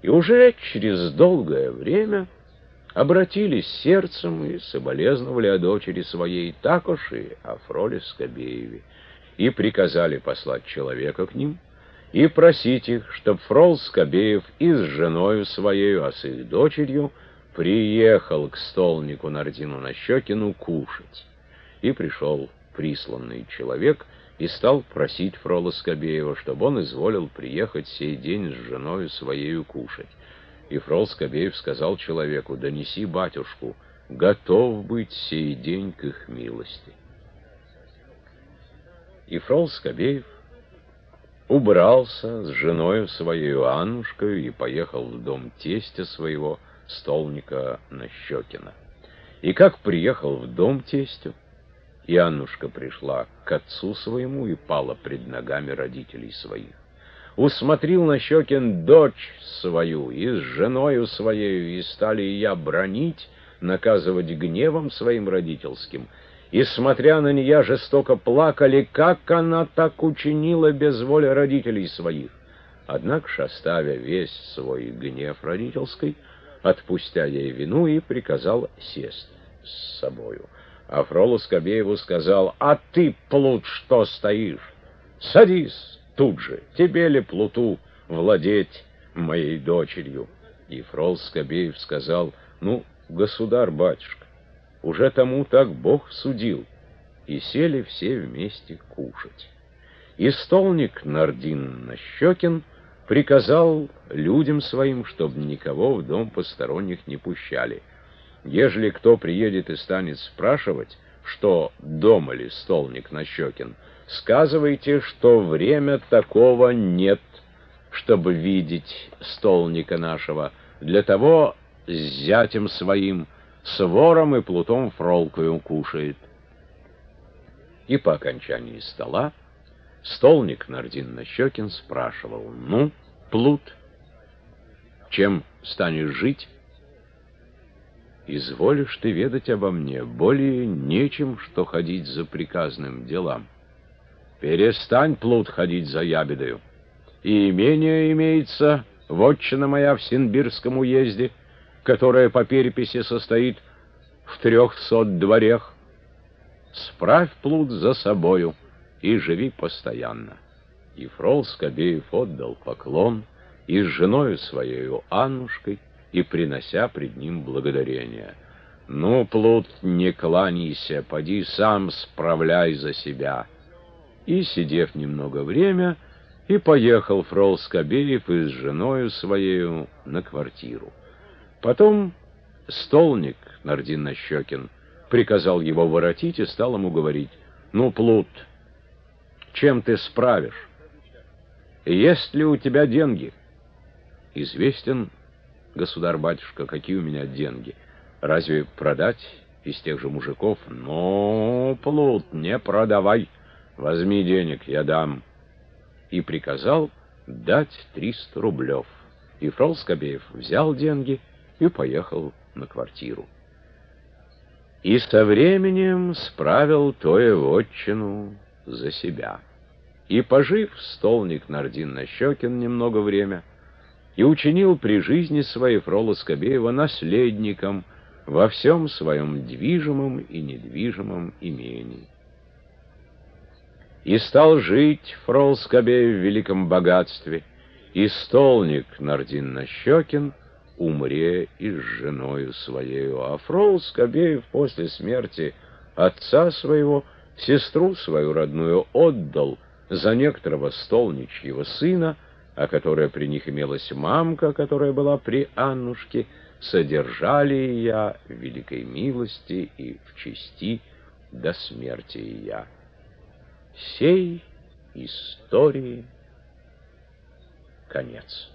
И уже через долгое время обратились сердцем и соболезновали о дочери своей також и о Фроле Скобееве, и приказали послать человека к ним и просить их, чтоб Фрол Скобеев и с женою своею, а с их дочерью приехал к столнику Нардину Нащекину кушать. И пришел присланный человек и стал просить Фрола Скобеева, чтобы он изволил приехать сей день с женою своею кушать. И Фрол Скобеев сказал человеку: «Донеси батюшку, готов быть сей день к их милости». И Фрол Скобеев убрался с женою своею Аннушкой и поехал в дом тестя своего, столника Нащекина. И как приехал в дом тестю, и Аннушка пришла к отцу своему и пала пред ногами родителей своих. Усмотрел Нащекин дочь свою и с женою своею, и стали ее бранить, наказывать гневом своим родительским, и, смотря на нее, жестоко плакали, как она так учинила без воли родителей своих. Однако ж, оставя весь свой гнев родительский, отпустя ей вину, и приказал сесть с собою. А Фролу Скобееву сказал: «А ты, плут, что стоишь? Садись тут же, тебе ли, плуту, владеть моей дочерью?» И Фрол Скобеев сказал: «Ну, государь-батюшка, уже тому так Бог судил». И сели все вместе кушать. И столник Нардин Нащекин приказал людям своим, чтобы никого в дом посторонних не пущали. Ежели кто приедет и станет спрашивать, что дома ли столник Нащекин, сказывайте, что время такого нет, чтобы видеть столника нашего. Для того с зятем своим, с вором и плутом Фролкою кушает. И по окончании стола столник Нардин Нащекин спрашивал: «Ну, плут, чем станешь жить? Изволишь ты ведать обо мне, более нечем, что ходить за приказным делам. Перестань, плут, ходить за ябедою. И имение имеется, вотчина моя в Синбирском уезде, которая по переписи состоит в 300 дворях. Справь, плут, за собою и живи постоянно». И Фрол Скобеев отдал поклон и с женою своею Аннушкой, и принося пред ним благодарение: «Ну, плут, не кланяйся, поди сам справляй за себя». И, сидев немного время, и поехал Фрол Скобеев и с женою своею на квартиру. Потом столник Нардин Нащекин приказал его воротить и стал ему говорить: «Ну, плут, чем ты справишь? Есть ли у тебя деньги?» «Известен, государь-батюшка, какие у меня деньги. Разве продать из тех же мужиков?» «Ну, плут, не продавай. Возьми денег, я дам». И приказал дать 300 рублев. И Фрол Скобеев взял деньги и поехал на квартиру. И со временем справил тое вотчину за себя. И, пожив столник Нардин Нащекин немного время, и учинил при жизни своей Фрола Скобеева наследником во всем своем движимом и недвижимом имении. И стал жить Фрол Скобеев в великом богатстве, и столник Нардин Нащекин умре и с женою своею. А Фрол Скобеев после смерти отца своего сестру свою родную отдал за некоторого столничьего сына, а которая при них имелась мамка, которая была при Аннушке, содержали ее в великой милости и в чести до смерти ее. Сей истории конец.